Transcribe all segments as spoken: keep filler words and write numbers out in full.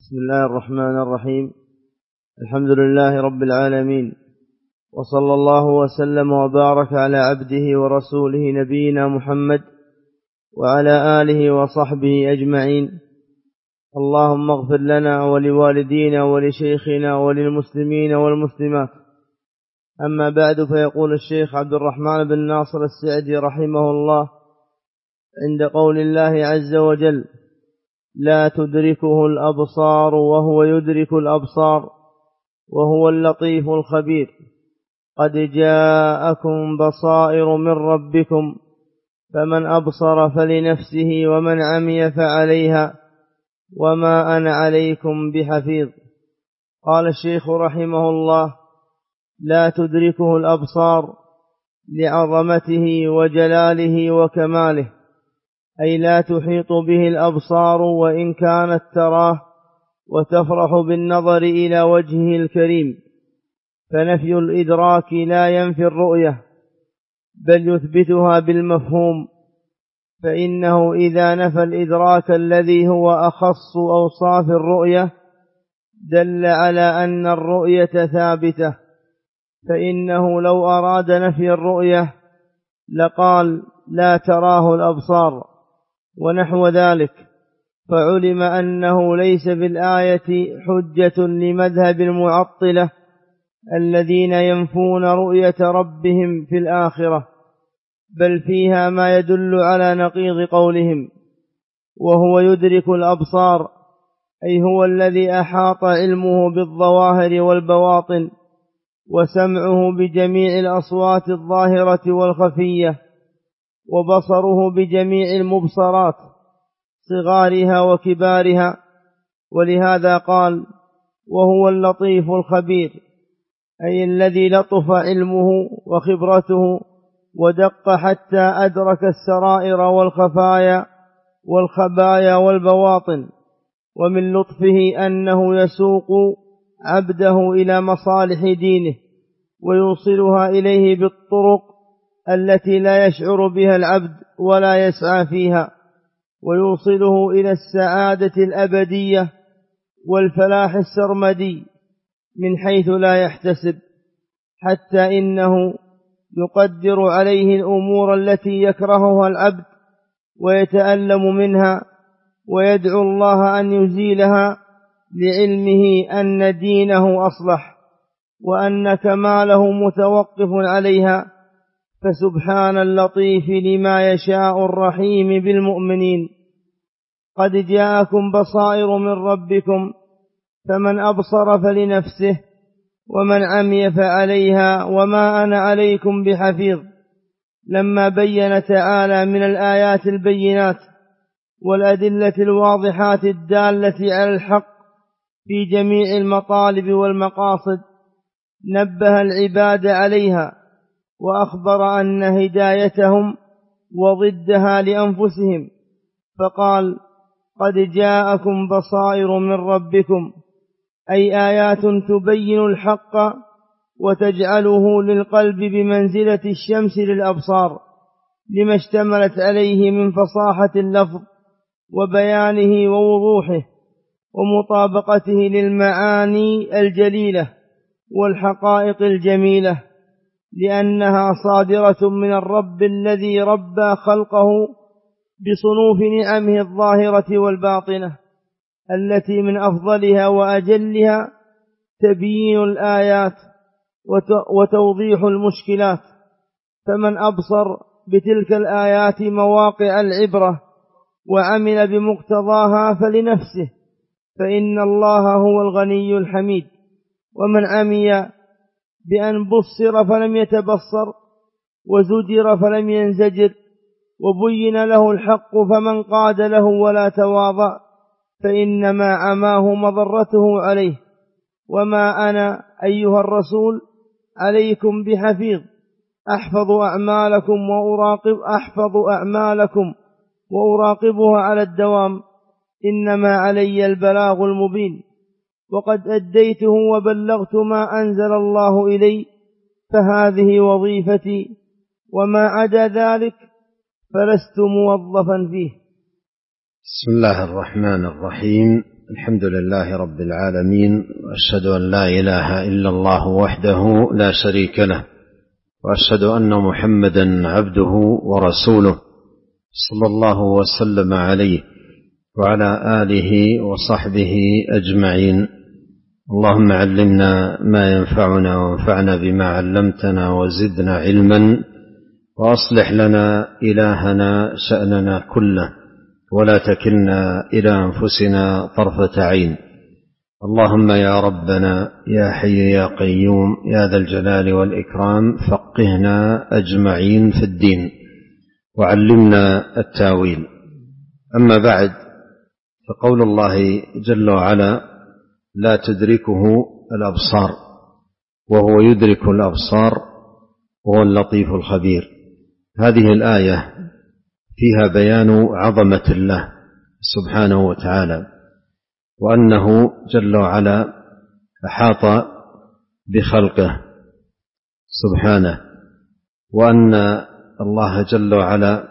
بسم الله الرحمن الرحيم. الحمد لله رب العالمين، وصلى الله وسلم وبارك على عبده ورسوله نبينا محمد وعلى آله وصحبه أجمعين. اللهم اغفر لنا ولوالدينا ولشيخنا وللمسلمين والمسلمات. أما بعد، فيقول الشيخ عبد الرحمن بن ناصر السعدي رحمه الله عند قول الله عز وجل: لا تدركه الأبصار وهو يدرك الأبصار وهو اللطيف الخبير: قد جاءكم بصائر من ربكم فمن أبصر فلنفسه ومن عمي فعليها وما أنا عليكم بحفيظ. قال الشيخ رحمه الله: لا تدركه الأبصار لعظمته وجلاله وكماله، أي لا تحيط به الأبصار وإن كانت تراه وتفرح بالنظر إلى وجهه الكريم. فنفي الإدراك لا ينفي الرؤية، بل يثبتها بالمفهوم، فإنه إذا نفى الإدراك الذي هو أخص أوصاف الرؤية دل على أن الرؤية ثابتة. فإنه لو أراد نفي الرؤية لقال: لا تراه الأبصار ونحو ذلك، فعلم أنه ليس بالآية حجة لمذهب المعطلة الذين ينفون رؤية ربهم في الآخرة، بل فيها ما يدل على نقيض قولهم. وهو يدرك الأبصار، أي هو الذي أحاط علمه بالظواهر والبواطن، وسمعه بجميع الأصوات الظاهرة والخفية، وبصره بجميع المبصرات صغارها وكبارها. ولهذا قال: وهو اللطيف الخبير، أي الذي لطف علمه وخبرته ودق حتى أدرك السرائر والخفايا والخبايا والبواطن. ومن لطفه أنه يسوق عبده إلى مصالح دينه ويوصلها إليه بالطرق التي لا يشعر بها العبد ولا يسعى فيها، ويوصله إلى السعادة الأبدية والفلاح السرمدي من حيث لا يحتسب، حتى إنه يقدر عليه الأمور التي يكرهها العبد ويتألم منها، ويدعو الله أن يزيلها لعلمه أن دينه أصلح وأن كماله متوقف عليها. فسبحان اللطيف لما يشاء الرحيم بالمؤمنين: قد جاءكم بصائر من ربكم فمن أبصر فلنفسه ومن عمي فعليها وما أنا عليكم بحفيظ. لما بين تعالى من الآيات البينات والأدلة الواضحات الدالة على الحق في جميع المطالب والمقاصد نبه العباد عليها، وأخبر أن هدايتهم وضدها لأنفسهم، فقال: قد جاءكم بصائر من ربكم، أي آيات تبين الحق وتجعله للقلب بمنزلة الشمس للأبصار، لما اشتملت عليه من فصاحة اللفظ وبيانه ووضوحه ومطابقته للمعاني الجليلة والحقائق الجميلة، لأنها صادرة من الرب الذي ربى خلقه بصنوف نعمه الظاهرة والباطنة، التي من أفضلها وأجلها تبيين الآيات وتوضيح المشكلات. فمن أبصر بتلك الآيات مواقع العبرة وعمل بمقتضاها فلنفسه، فإن الله هو الغني الحميد. ومن عمي بأن بصر فلم يتبصر وزجر فلم ينزجر وبين له الحق فمن قاد له ولا تواضع، فإنما عماه مضرته عليه. وما أنا أيها الرسول عليكم بحفيظ، أحفظ أعمالكم وأراقب أحفظ أعمالكم وأراقبها على الدوام، إنما علي البلاغ المبين، وقد أديته وبلغت ما أنزل الله إلي، فهذه وظيفتي، وما عدا ذلك فلست موظفا فيه. بسم الله الرحمن الرحيم. الحمد لله رب العالمين، وأشهد أن لا إله إلا الله وحده لا شريك له، وأشهد أن محمدا عبده ورسوله صلى الله وسلم عليه وعلى آله وصحبه أجمعين. اللهم علمنا ما ينفعنا وانفعنا بما علمتنا وزدنا علما، وأصلح لنا إلهنا شأننا كله، ولا تكلنا إلى أنفسنا طرفة عين. اللهم يا ربنا يا حي يا قيوم يا ذا الجلال والإكرام، فقهنا أجمعين في الدين وعلمنا التاويل. أما بعد، فقول الله جل وعلا: لا تدركه الأبصار وهو يدرك الأبصار وهو اللطيف الخبير. هذه الآية فيها بيان عظمة الله سبحانه وتعالى، وأنه جل وعلا أحاط بخلقه سبحانه، وأن الله جل وعلا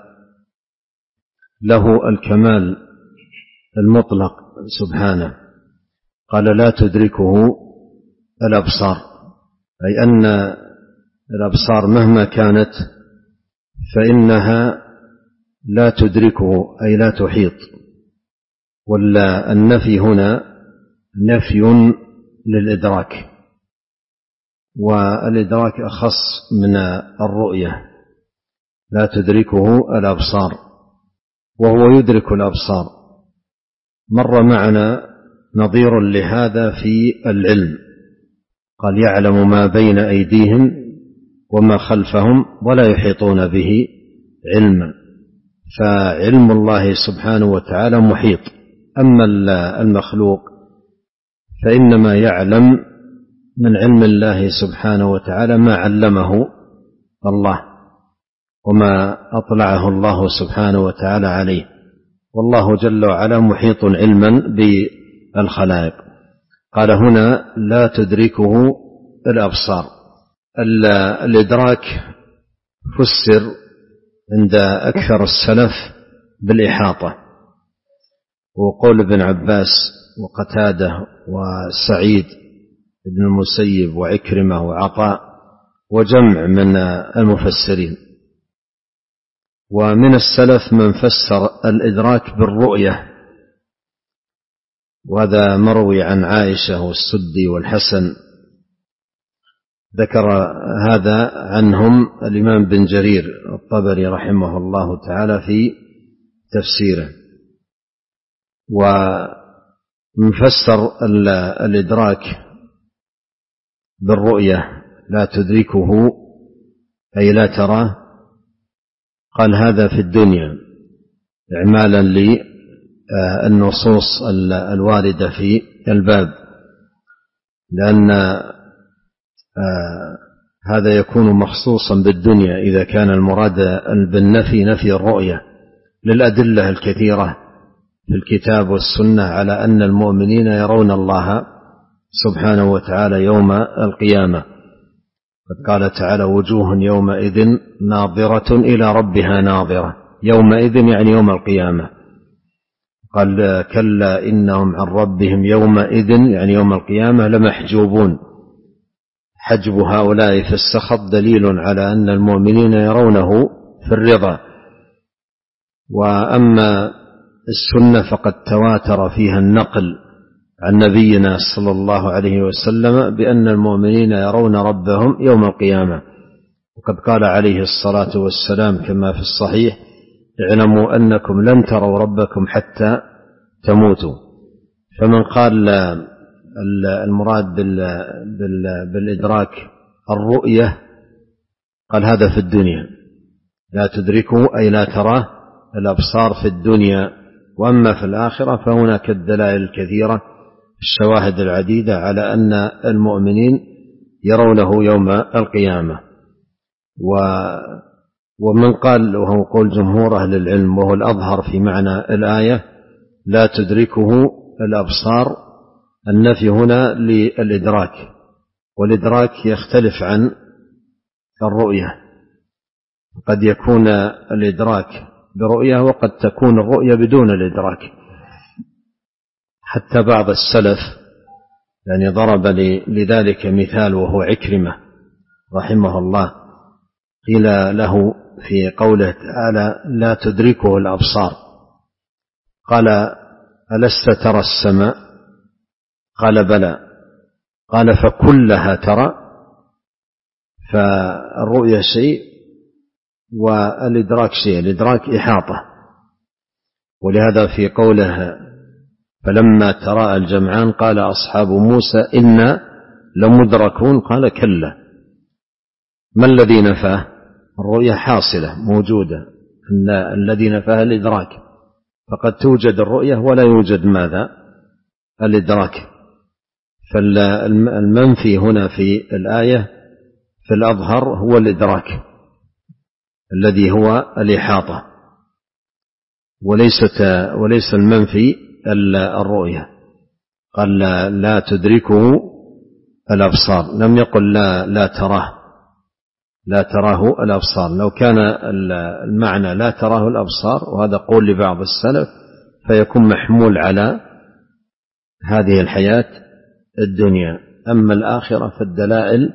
له الكمال المطلق سبحانه. قال: لا تدركه الأبصار، أي أن الأبصار مهما كانت فإنها لا تدركه، أي لا تحيط. ولا النفي هنا نفي للإدراك، والإدراك أخص من الرؤية. لا تدركه الأبصار وهو يدرك الأبصار. مر معنا نظير لهذا في العلم، قال: يعلم ما بين أيديهم وما خلفهم ولا يحيطون به علما. فعلم الله سبحانه وتعالى محيط. أما المخلوق فإنما يعلم من علم الله سبحانه وتعالى ما علمه الله وما أطلعه الله سبحانه وتعالى عليه، والله جل وعلا محيط علما بالخلائق. قال هنا: لا تدركه الأبصار. الإدراك فسر عند أكثر السلف بالإحاطة، وقول ابن عباس وقتاده وسعيد بن المسيب وعكرمة وعطاء وجمع من المفسرين. ومن السلف من فسر الإدراك بالرؤية، وهذا مروي عن عائشة والسدي والحسن، ذكر هذا عنهم الإمام بن جرير الطبري رحمه الله تعالى في تفسيره. ومفسر الإدراك بالرؤية لا تدركه أي لا تراه، قال: هذا في الدنيا، إعمالا للنصوص الواردة في الباب، لأن هذا يكون مخصوصا بالدنيا إذا كان المراد بالنفي نفي الرؤية، للأدلة الكثيرة في الكتاب والسنة على أن المؤمنين يرون الله سبحانه وتعالى يوم القيامة. قد قال تعالى: وجوه يومئذ ناظرة إلى ربها ناظرة. يومئذ يعني يوم القيامة. قال: كلا إنهم عن ربهم يومئذ يعني يوم القيامة لمحجوبون. حجب هؤلاء في السخط دليل على أن المؤمنين يرونه في الرضا. وأما السنة فقد تواتر فيها النقل عن نبينا صلى الله عليه وسلم بأن المؤمنين يرون ربهم يوم القيامة. وقد قال عليه الصلاة والسلام كما في الصحيح: اعلموا أنكم لن تروا ربكم حتى تموتوا. فمن قال المراد بالإدراك الرؤية قال: هذا في الدنيا، لا تدركه أي لا تراه الأبصار في الدنيا. وأما في الآخرة فهناك الدلائل الكثيرة، الشواهد العديدة على أن المؤمنين يرونه يوم القيامة. ومن قال، وهو قول جمهور أهل العلم وهو الأظهر في معنى الآية: لا تدركه الأبصار، النفي هنا للإدراك، والإدراك يختلف عن الرؤية. قد يكون الإدراك برؤية، وقد تكون الرؤية بدون الإدراك. حتى بعض السلف يعني ضرب لذلك مثال، وهو عكرمة رحمه الله. قيل له في قوله تعالى لا تدركه الأبصار، قال ألست ترى السماء؟ قال بلى. قال فكلها ترى؟ فالرؤية شيء والإدراك شيء، الإدراك إحاطة. ولهذا في قوله فلما تراءى الجمعان قال أصحاب موسى إنا لمدركون، قال كلا. ما الذي نفاه؟ الرؤية حاصلة موجودة، الذي نفاه الإدراك. فقد توجد الرؤية ولا يوجد ماذا؟ الإدراك. فالمنفي هنا في الآية في الأظهر هو الإدراك الذي هو الإحاطة، وليست وليس المنفي الرؤية. قال لا, لا تدركه الأبصار، لم يقل لا, لا تراه لا تراه الأبصار. لو كان المعنى لا تراه الأبصار، وهذا قول لبعض السلف، فيكون محمول على هذه الحياة الدنيا. أما الآخرة فالدلائل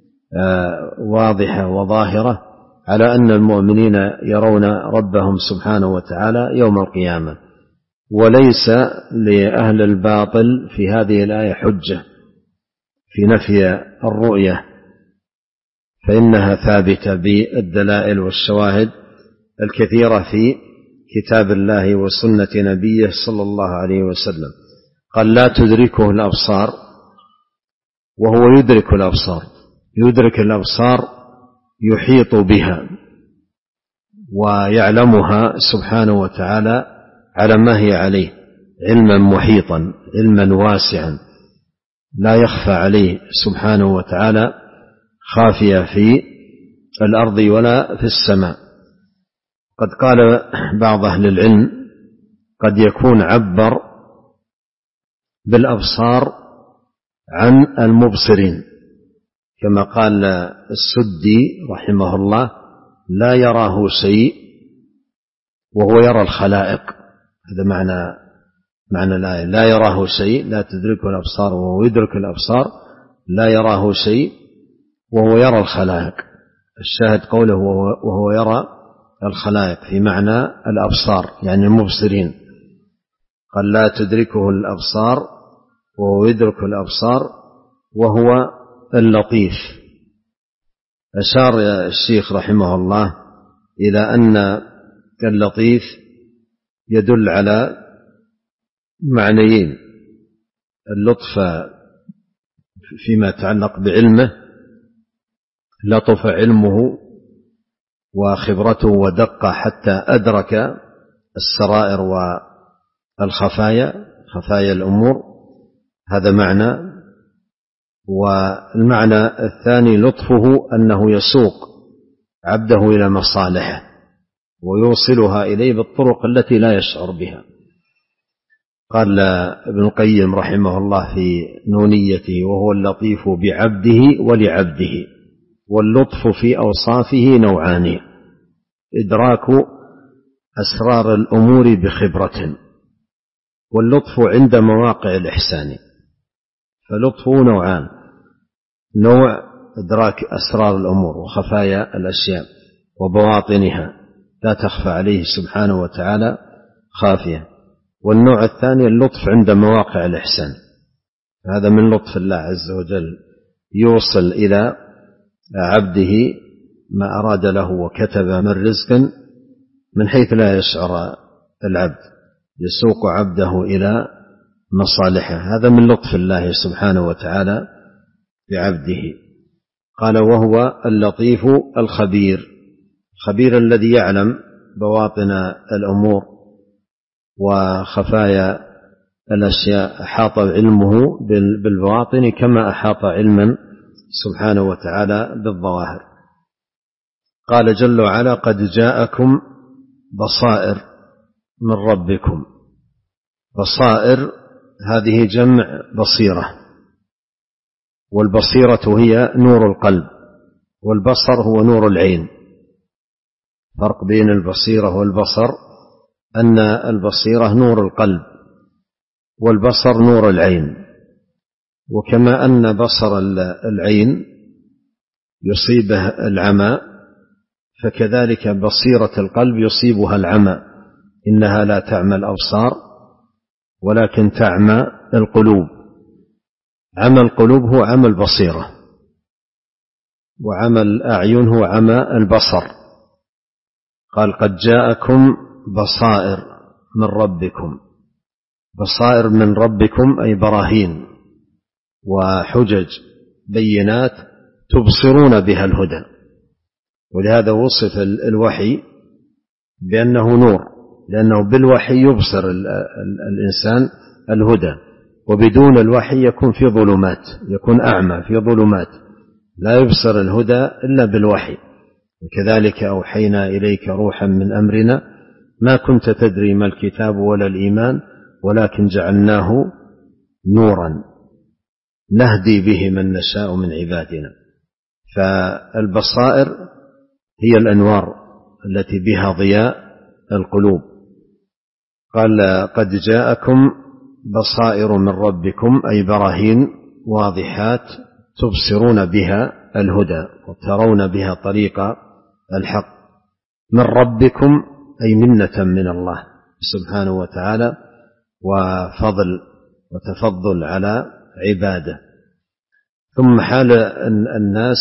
واضحة وظاهرة على أن المؤمنين يرون ربهم سبحانه وتعالى يوم القيامة. وليس لأهل الباطل في هذه الآية حجة في نفي الرؤية، فإنها ثابتة بالدلائل والشواهد الكثيرة في كتاب الله وسنة نبيه صلى الله عليه وسلم. قال لا تدركه الأبصار، وهو يدرك الأبصار، يدرك الأبصار، يحيط بها ويعلمها سبحانه وتعالى على ما هي عليه، علما محيطا، علما واسعا لا يخفى عليه سبحانه وتعالى خافية في الأرض ولا في السماء. قد قال بعض أهل العلم قد يكون عبر بالأبصار عن المبصرين، كما قال السدي رحمه الله لا يراه شيء وهو يرى الخلائق. هذا معنى معنى الآية، لا يراه شيء، لا تدركه الأبصار وهو يدرك الأبصار، لا يراه شيء وهو يرى الخلائق. الشاهد قوله وهو يرى الخلائق في معنى الأبصار، يعني المبصرين. قال لا تدركه الأبصار وهو يدرك الأبصار وهو اللطيف. أشار الشيخ رحمه الله إلى أن اللطيف يدل على معنيين: اللطف فيما يتعلق بعلمه، لطف علمه وخبرته ودقة حتى أدرك السرائر والخفايا، خفايا الأمور، هذا معنى. والمعنى الثاني لطفه أنه يسوق عبده إلى مصالحه ويوصلها إليه بالطرق التي لا يشعر بها. قال ابن القيم رحمه الله في نونيته وهو اللطيف بعبده ولعبده. واللطف في أوصافه نوعان: إدراك أسرار الأمور بخبرة، واللطف عند مواقع الإحسان. فلطفه نوعان: نوع إدراك أسرار الأمور وخفايا الأشياء وبواطنها لا تخفى عليه سبحانه وتعالى خافية، والنوع الثاني اللطف عند مواقع الإحسان. هذا من لطف الله عز وجل، يوصل إلى عبده ما أراد له وكتب من رزق من حيث لا يشعر العبد، يسوق عبده إلى مصالحه. هذا من لطف الله سبحانه وتعالى بعبده. قال وهو اللطيف الخبير، الخبير الذي يعلم بواطن الأمور وخفايا الأشياء، أحاط علمه بالبواطن كما أحاط علما سبحانه وتعالى بالظواهر. قال جل وعلا قد جاءكم بصائر من ربكم. بصائر هذه جمع بصيرة، والبصيرة هي نور القلب، والبصر هو نور العين. فرق بين البصيرة والبصر أن البصيرة نور القلب، والبصر نور العين. وكما أن بصر العين يصيبه العمى فكذلك بصيرة القلب يصيبها العمى، إنها لا تعمى الأبصار ولكن تعمى القلوب. عمى القلوب هو عمى البصيرة، وعمى الأعين هو عمى البصر. قال قد جاءكم بصائر من ربكم. بصائر من ربكم أي براهين وحجج بينات تبصرون بها الهدى. ولهذا وصف الوحي بأنه نور، لأنه بالوحي يبصر الإنسان الهدى، وبدون الوحي يكون في ظلمات، يكون أعمى في ظلمات لا يبصر الهدى إلا بالوحي. وكذلك أوحينا إليك روحا من أمرنا ما كنت تدري ما الكتاب ولا الإيمان ولكن جعلناه نورا نهدي به من نشاء من عبادنا. فالبصائر هي الأنوار التي بها ضياء القلوب. قال قد جاءكم بصائر من ربكم أي براهين واضحات تبصرون بها الهدى وترون بها طريق الحق. من ربكم أي منة من الله سبحانه وتعالى وفضل وتفضل على عباده. ثم حال الناس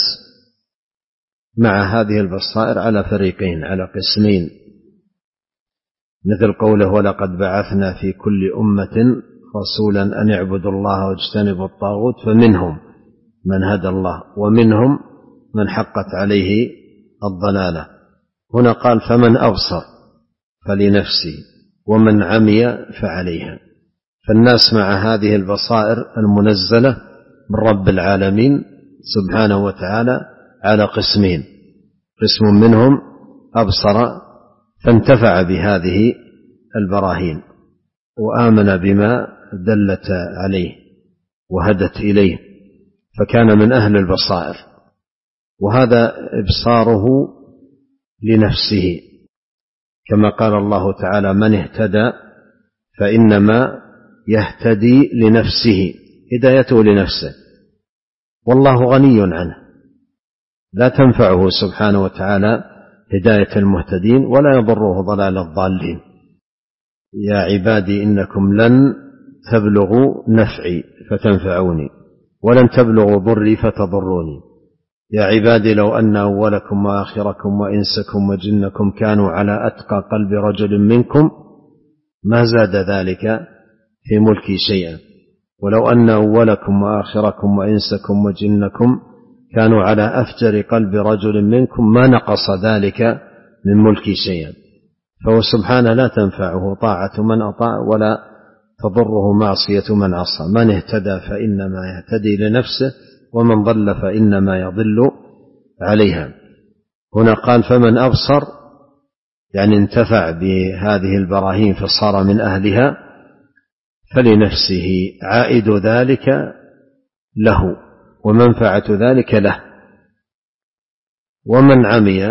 مع هذه البصائر على فريقين، على قسمين، مثل قوله ولقد بعثنا في كل أمة رسولا أن اعبدوا الله واجتنبوا الطاغوت فمنهم من هدى الله ومنهم من حقت عليه الضلالة. هنا قال فمن أبصر فلنفسه ومن عمي فعليها. فالناس مع هذه البصائر المنزلة من رب العالمين سبحانه وتعالى على قسمين: قسم منهم أبصر فانتفع بهذه البراهين وآمن بما دلت عليه وهدت إليه فكان من أهل البصائر، وهذا إبصاره لنفسه، كما قال الله تعالى من اهتدى فإنما يهتدي لنفسه، هدايته لنفسه، والله غني عنه لا تنفعه سبحانه وتعالى هداية المهتدين ولا يضره ضلال الضالين. يا عبادي إنكم لن تبلغوا نفعي فتنفعوني ولن تبلغوا ضري فتضروني. يا عبادي لو أن أولكم وآخركم وإنسكم وجنكم كانوا على أتقى قلب رجل منكم ما زاد ذلك في ملكي شيئا، ولو أن أولكم وآخركم وإنسكم وجنكم كانوا على أفجر قلب رجل منكم ما نقص ذلك من ملكي شيئا. فهو سبحانه لا تنفعه طاعة من أطاع ولا تضره معصية من عصى. من اهتدى فإنما يهتدي لنفسه ومن ضل فإنما يضل عليها. هنا قال فمن أبصر يعني انتفع بهذه البراهين فصار من أهلها فلنفسه، عائد ذلك له ومنفعة ذلك له. ومن عمي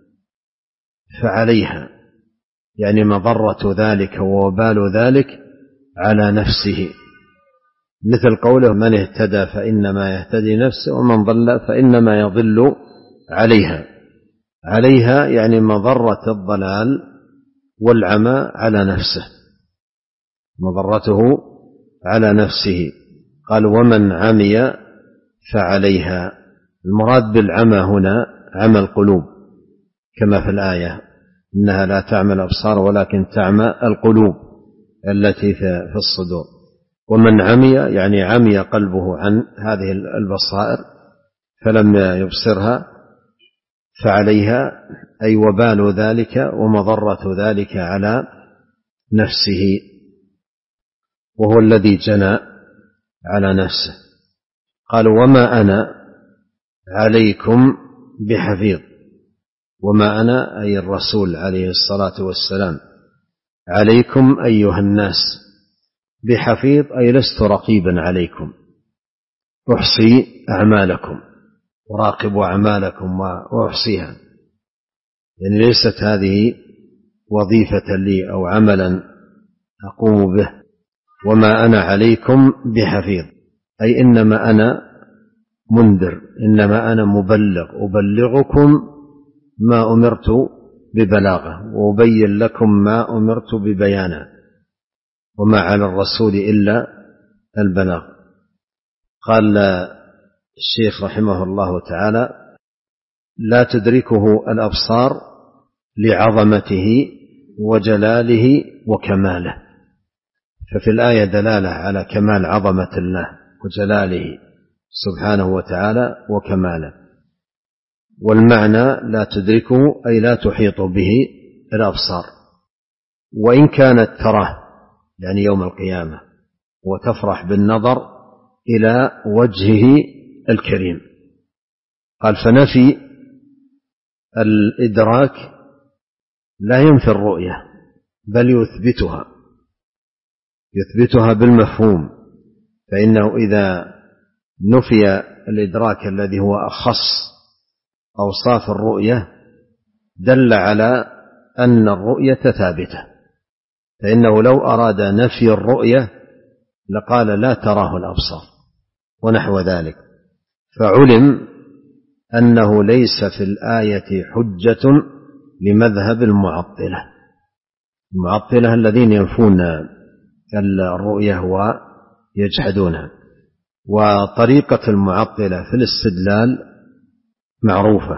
فعليها يعني مضرة ذلك ووبال ذلك على نفسه، مثل قوله من اهتدى فإنما يهتدي نفسه ومن ضل فإنما يضل عليها. عليها يعني مضرة الضلال والعمى على نفسه، مضرته على نفسه. قال ومن عمي فعليها. المراد بالعمى هنا عمى القلوب كما في الآية إنها لا تعمى الأبصار ولكن تعمى القلوب التي في الصدور. ومن عمي يعني عمي قلبه عن هذه البصائر فلم يبصرها فعليها أي وبال ذلك ومضرة ذلك على نفسه، وهو الذي جنى على نفسه. قال وما أنا عليكم بحفيظ. وما أنا أي الرسول عليه الصلاة والسلام عليكم أيها الناس بحفيظ أي لست رقيبا عليكم، أحصي أعمالكم أراقب أعمالكم وأحصيها، يعني ليست هذه وظيفة لي أو عملا أقوم به، وما أنا عليكم بحفيظ، أي إنما أنا منذر، إنما أنا مبلغ، أبلغكم ما أمرت ببلاغه وأبين لكم ما أمرت ببيانه، وما على الرسول إلا البلاغ. قال الشيخ رحمه الله تعالى: لا تدركه الأبصار لعظمته وجلاله وكماله. ففي الآية دلالة على كمال عظمة الله وجلاله سبحانه وتعالى وكماله، والمعنى لا تدركه أي لا تحيط به الأبصار، وإن كانت تراه يعني يوم القيامة وتفرح بالنظر إلى وجهه الكريم. قال: فنفي الإدراك لا ينفي الرؤية بل يثبتها، يثبتها بالمفهوم، فإنه إذا نفي الإدراك الذي هو أخص أوصاف الرؤية دل على أن الرؤية ثابتة، فإنه لو أراد نفي الرؤية لقال لا تراه الأبصار ونحو ذلك، فعلم أنه ليس في الآية حجة لمذهب المعطلة، المعطلة الذين ينفون الرؤية ويجحدونها. وطريقة المعطلة في الاستدلال معروفة،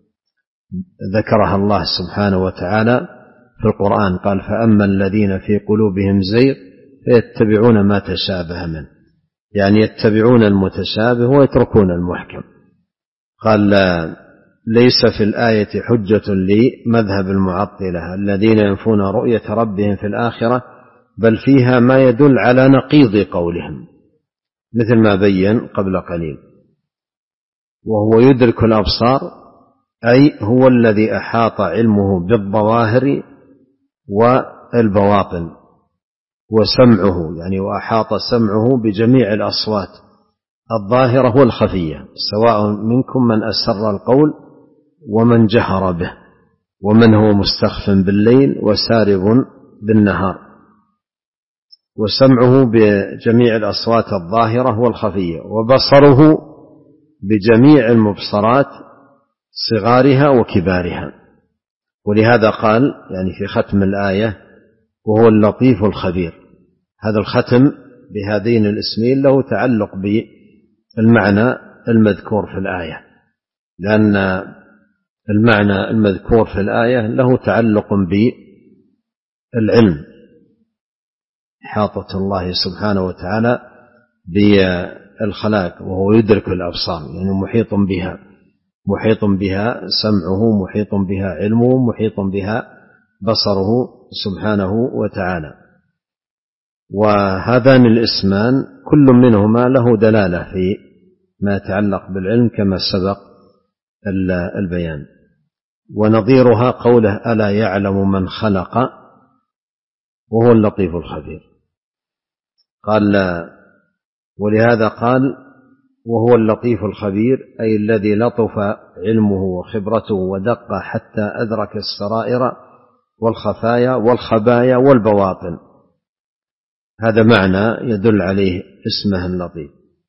ذكرها الله سبحانه وتعالى في القرآن، قال: فأما الذين في قلوبهم زيغ فيتبعون ما تشابه منه، يعني يتبعون المتشابه ويتركون المحكم. قال: ليس في الآية حجة لمذهب المعطلة الذين ينفون رؤية ربهم في الآخرة، بل فيها ما يدل على نقيض قولهم، مثل ما بين قبل قليل. وهو يدرك الأبصار أي هو الذي أحاط علمه بالظواهر والبواطن، وسمعه يعني وأحاط سمعه بجميع الأصوات الظاهرة والخفية، سواء منكم من أسر القول ومن جهر به، ومن هو مستخف بالليل وسارب بالنهار، وسمعه بجميع الأصوات الظاهرة والخفية، وبصره بجميع المبصرات صغارها وكبارها. ولهذا قال يعني في ختم الآية: وهو اللطيف الخبير. هذا الختم بهذين الاسمين له تعلق بالمعنى المذكور في الآية، لأن المعنى المذكور في الآية له تعلق بالعلم، إحاطة الله سبحانه وتعالى بالخلائق، وهو يدرك الأبصار يعني محيط بها، محيط بها سمعه، محيط بها علمه، محيط بها بصره سبحانه وتعالى. وهذان الاسمان كل منهما له دلالة في ما يتعلق بالعلم كما سبق البيان. ونظيرها قوله: ألا يعلم من خلق وهو اللطيف الخبير. قال: ولهذا قال: وهو اللطيف الخبير، أي الذي لطف علمه وخبرته ودق حتى أدرك السرائر والخفايا والخبايا والبواطن. هذا معنى يدل عليه اسمه اللطيف.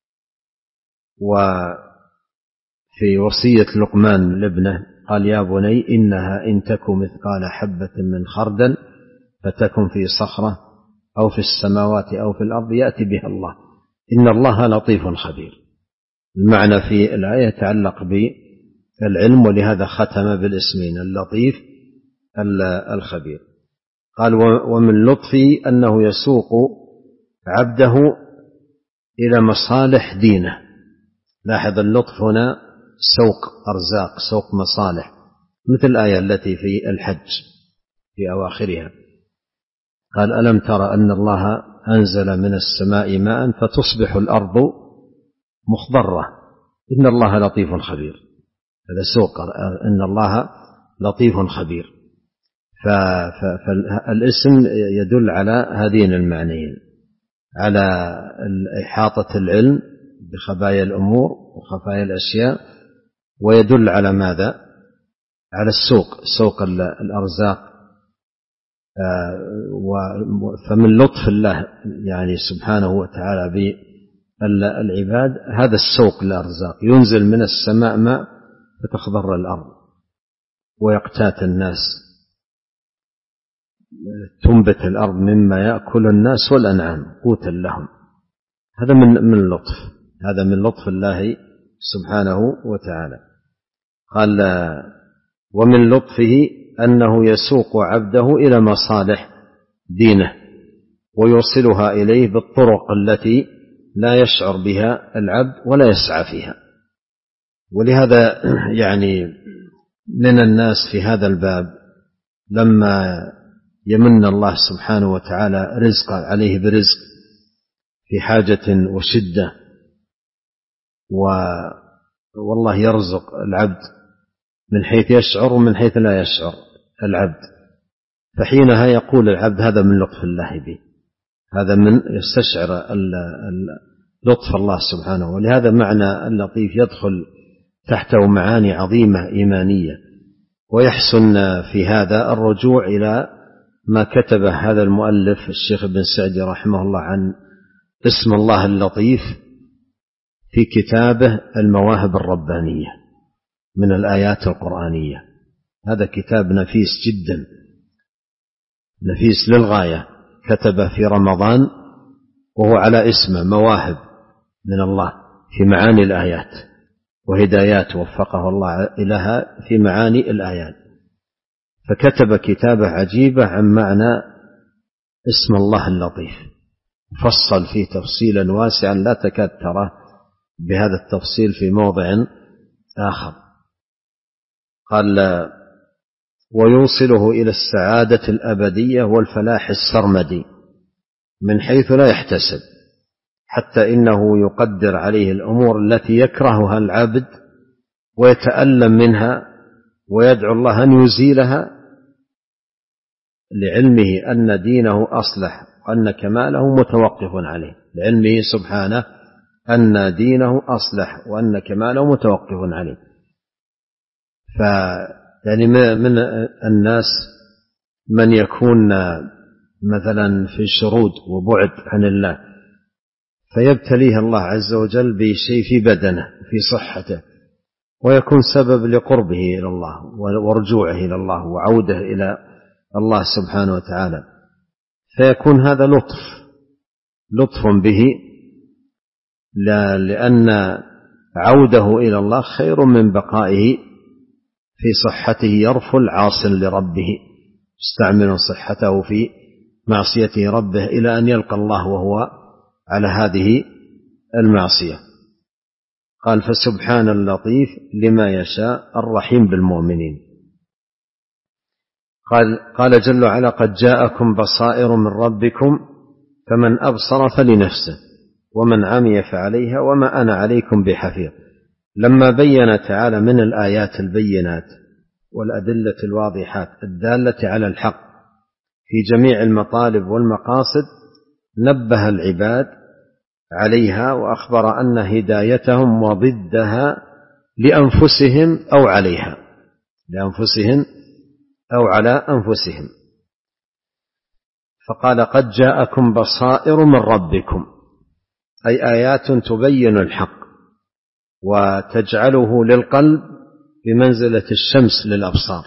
وفي وصية لقمان لابنه قال: يا بني إنها إن تك مثقال حبة من خردل فتكن في صخرة أو في السماوات أو في الأرض يأتي بها الله إن الله لطيف خبير. المعنى في الآية يتعلق بالعلم، ولهذا ختم بالاسمين اللطيف الخبير. قال: ومن لطفي أنه يسوق عبده إلى مصالح دينه. لاحظ اللطف هنا سوق أرزاق، سوق مصالح، مثل الآية التي في الحج في أواخرها. قال: ألم تر أن الله أنزل من السماء ماء فتصبح الأرض مخضرة إن الله لطيف خبير. هذا سوق إن الله لطيف خبير. فالاسم يدل على هذين المعنيين، على إحاطة العلم بخبايا الأمور وخفايا الأشياء، ويدل على ماذا؟ على السوق، سوق الأرزاق فمن لطف الله يعني سبحانه وتعالى بالعباد هذا السوق للأرزاق، ينزل من السماء ماء فتخضر الأرض ويقتات الناس، تنبت الأرض مما يأكل الناس والأنعام قوتا لهم. هذا من من اللطف، هذا من لطف الله سبحانه وتعالى. قال ومن لطفه أنه يسوق عبده إلى مصالح دينه ويوصلها إليه بالطرق التي لا يشعر بها العبد ولا يسعى فيها. ولهذا يعني من الناس في هذا الباب لما يمن الله سبحانه وتعالى رزق عليه برزق في حاجة وشدة، والله يرزق العبد من حيث يشعر ومن حيث لا يشعر العبد، فحينها يقول العبد هذا من لطف الله به، هذا من يستشعر لطف الله سبحانه. ولهذا معنى اللطيف يدخل تحته معاني عظيمة إيمانية، ويحسن في هذا الرجوع إلى ما كتبه هذا المؤلف الشيخ ابن سعدي رحمه الله عن اسم الله اللطيف في كتابه المواهب الربانية من الآيات القرآنية. هذا كتاب نفيس جدا، نفيس للغاية، كتبه في رمضان وهو على اسمه مواهب من الله في معاني الآيات وهدايات وفقه الله إليها في معاني الآيات. فكتب كتابة عجيبة عن معنى اسم الله اللطيف، فصل فيه تفصيلا واسعا لا تكاد تراه بهذا التفصيل في موضع آخر. قال ويوصله إلى السعادة الأبدية والفلاح السرمدي من حيث لا يحتسب، حتى إنه يقدر عليه الأمور التي يكرهها العبد ويتألم منها ويدعو الله أن يزيلها، لعلمه أن دينه أصلح وأن كماله متوقف عليه، لعلمه سبحانه أن دينه أصلح وأن كماله متوقف عليه. ف يعني من الناس من يكون مثلا في شرود وبعد عن الله فيبتليه الله عز وجل بشيء في بدنه في صحته، ويكون سبب لقربه إلى الله ورجوعه إلى الله وعوده إلى الله سبحانه وتعالى، فيكون هذا لطف لطف به، لا لأن عوده إلى الله خير من بقائه في صحته يرفل عاص لربه يستعمل صحته في معصيته ربه إلى أن يلقى الله وهو على هذه المعصية. قال فسبحان اللطيف لما يشاء الرحيم بالمؤمنين. قال, قال جل وعلا قد جاءكم بصائر من ربكم فمن أبصر فلنفسه ومن عمي فعليها وما أنا عليكم بحفيظ. لما بين تعالى من الآيات البينات والأدلة الواضحات الدالة على الحق في جميع المطالب والمقاصد نبه العباد عليها وأخبر أن هدايتهم وضدها لأنفسهم أو عليها، لأنفسهم أو على أنفسهم. فقال قد جاءكم بصائر من ربكم، أي آيات تبين الحق وتجعله للقلب بمنزلة الشمس للأبصار،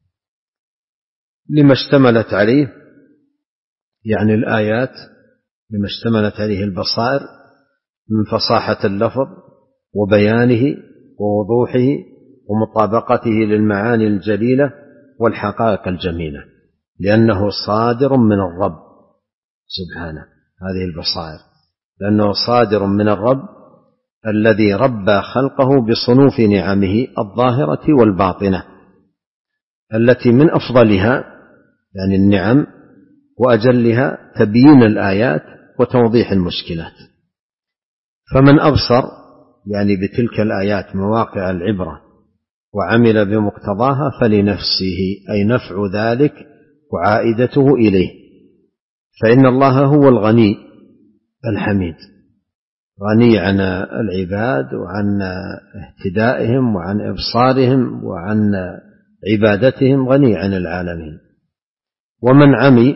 لما اشتملت عليه يعني الآيات لما اشتملت عليه البصائر من فصاحة اللفظ وبيانه ووضوحه ومطابقته للمعاني الجليلة والحقائق الجميلة، لأنه صادر من الرب سبحانه، هذه البصائر لأنه صادر من الرب الذي ربى خلقه بصنوف نعمه الظاهرة والباطنة، التي من أفضلها يعني النعم وأجلها تبيين الآيات وتوضيح المشكلات. فمن أبصر يعني بتلك الآيات مواقع العبرة وعمل بمقتضاها فلنفسه، أي نفع ذلك وعائدته إليه، فإن الله هو الغني الحميد، غني عن العباد وعن اهتدائهم وعن إبصارهم وعن عبادتهم، غني عن العالمين. ومن عمي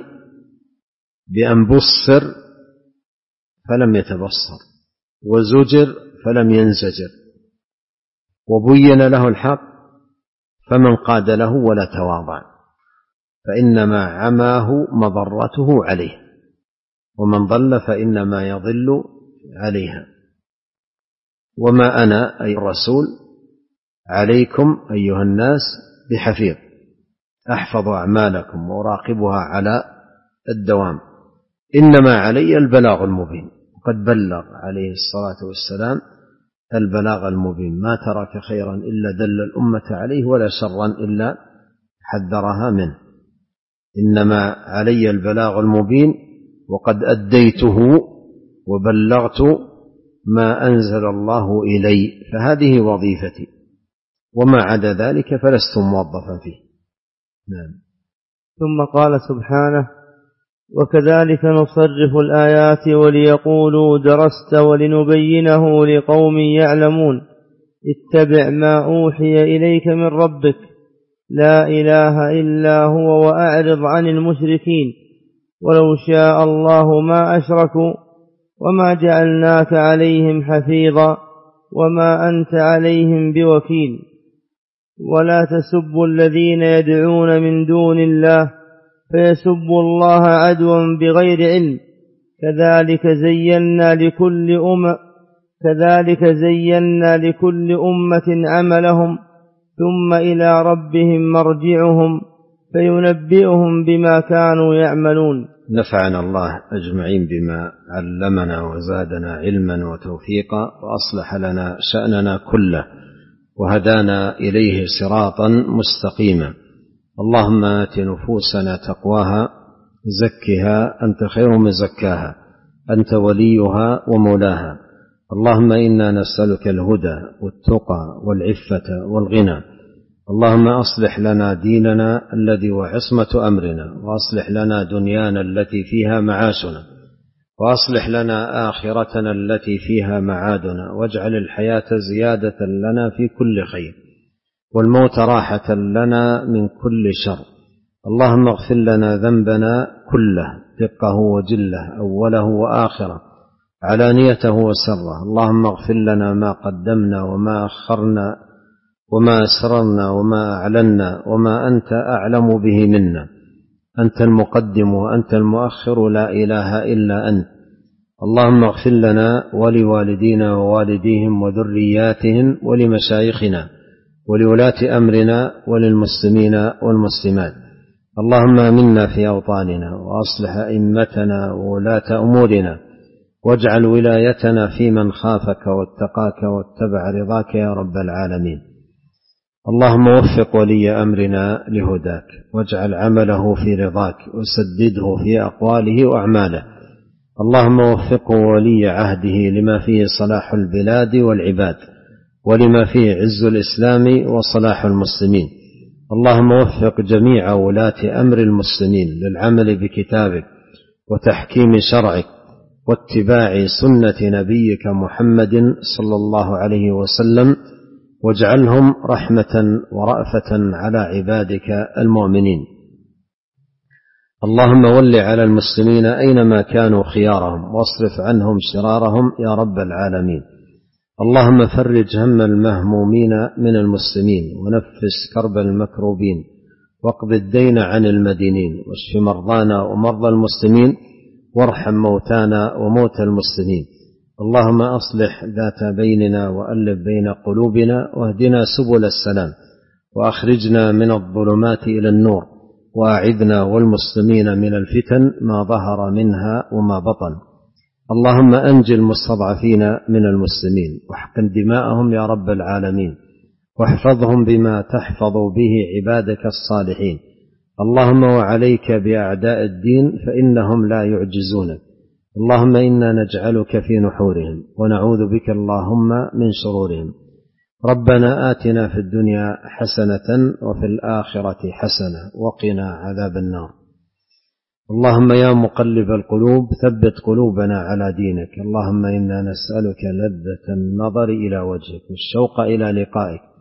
بأن بصر فلم يتبصر وزجر فلم ينزجر وبين له الحق فمن قاد له ولا تواضع، فإنما عماه مضرته عليه، ومن ضل فإنما يضل عليها. وما أنا أي الرسول عليكم أيها الناس بحفيظ، أحفظ أعمالكم وأراقبها على الدوام، إنما علي البلاغ المبين. وقد بلغ عليه الصلاة والسلام البلاغ المبين، ما ترك خيرا إلا دل الأمة عليه ولا شرا إلا حذرها منه. إنما علي البلاغ المبين وقد أديته وبلغت ما أنزل الله إلي، فهذه وظيفتي، وما عدا ذلك فلست موظفا فيه. نعم. ثم قال سبحانه: وكذلك نصرف الآيات وليقولوا درست ولنبينه لقوم يعلمون اتبع ما أوحي إليك من ربك لا إله إلا هو وأعرض عن المشركين ولو شاء الله ما أشركوا وما جعلناك عليهم حفيظا وما أنت عليهم بوكيل ولا تسبوا الذين يدعون من دون الله فيسبوا الله عدوا بغير علم كذلك زينا لكل أمة كذلك زينا لكل أمة عملهم ثم إلى ربهم مرجعهم فينبئهم بما كانوا يعملون. نفعنا الله أجمعين بما علمنا وزادنا علما وتوفيقا وأصلح لنا شأننا كله وهدانا إليه صراطا مستقيما. اللهم آت نفوسنا تقواها زكها أنت خير من زكاها أنت وليها ومولاها. اللهم إنا نسألك الهدى والتقى والعفة والغنى. اللهم أصلح لنا ديننا الذي هو عصمة أمرنا، وأصلح لنا دنيانا التي فيها معاشنا، وأصلح لنا آخرتنا التي فيها معادنا، واجعل الحياة زيادة لنا في كل خير والموت راحة لنا من كل شر. اللهم اغفر لنا ذنبنا كله دقه وجله أوله وآخره علانيته وسره. اللهم اغفر لنا ما قدمنا وما أخرنا وما أسررنا وما أعلنا وما أنت أعلم به منا. أنت المقدم وأنت المؤخر لا إله إلا أنت. اللهم اغفر لنا ولوالدينا ووالديهم وذرياتهم ولمشايخنا ولولاة أمرنا وللمسلمين والمسلمات. اللهم آمنا في أوطاننا وأصلح أئمتنا وولاة أمورنا واجعل ولايتنا في من خافك واتقاك واتبع رضاك يا رب العالمين. اللهم وفق ولي أمرنا لهداك واجعل عمله في رضاك وسدده في أقواله وأعماله. اللهم وفقه ولي عهده لما فيه صلاح البلاد والعباد ولما فيه عز الإسلام وصلاح المسلمين. اللهم وفق جميع ولاة أمر المسلمين للعمل بكتابك وتحكيم شرعك واتباع سنة نبيك محمد صلى الله عليه وسلم، واجعلهم رحمة ورأفة على عبادك المؤمنين. اللهم ول على المسلمين أينما كانوا خيارهم واصرف عنهم شرارهم يا رب العالمين. اللهم فرج هم المهمومين من المسلمين ونفس كرب المكروبين واقض الدين عن المدينين واشف مرضانا ومرضى المسلمين وارحم موتانا وموتى المسلمين. اللهم أصلح ذات بيننا وألف بين قلوبنا واهدنا سبل السلام وأخرجنا من الظلمات إلى النور وأعذنا والمسلمين من الفتن ما ظهر منها وما بطن. اللهم أنجِ المستضعفين من المسلمين واحقن دماءهم يا رب العالمين واحفظهم بما تحفظ به عبادك الصالحين. اللهم وعليك بأعداء الدين فإنهم لا يعجزونك. اللهم إنا نجعلك في نحورهم ونعوذ بك اللهم من شرورهم. ربنا آتنا في الدنيا حسنة وفي الآخرة حسنة وقنا عذاب النار. اللهم يا مقلب القلوب ثبت قلوبنا على دينك. اللهم إنا نسألك لذة النظر إلى وجهك والشوق إلى لقائك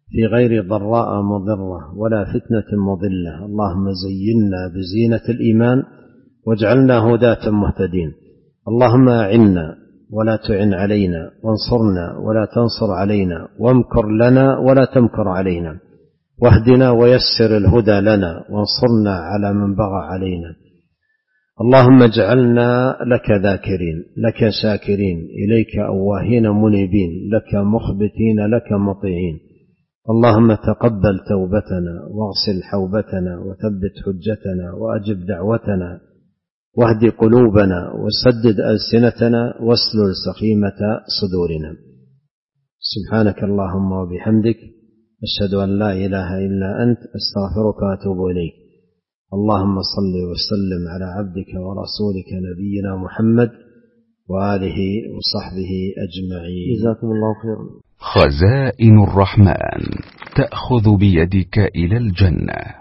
في غير ضراء مضرة ولا فتنة مضلة. اللهم زينا بزينة الإيمان واجعلنا هداة مهتدين. اللهم أعنا ولا تعن علينا، وانصرنا ولا تنصر علينا، وامكر لنا ولا تمكر علينا، واهدنا ويسر الهدى لنا، وانصرنا على من بغى علينا. اللهم اجعلنا لك ذاكرين، لك شاكرين، إليك أواهين منيبين، لك مخبتين، لك مطيعين. اللهم تقبل توبتنا واغسل حوبتنا وثبت حجتنا وأجب دعوتنا واهد قلوبنا وسدد ألسنتنا واسلل سخيمة صدورنا. سبحانك اللهم وبحمدك أشهد أن لا إله إلا أنت أستغفرك وأتوب إليك. اللهم صل وسلم على عبدك ورسولك نبينا محمد وآله وصحبه أجمعين. جزاكم الله خيرا. خزائن الرحمن تأخذ بيدك إلى الجنة.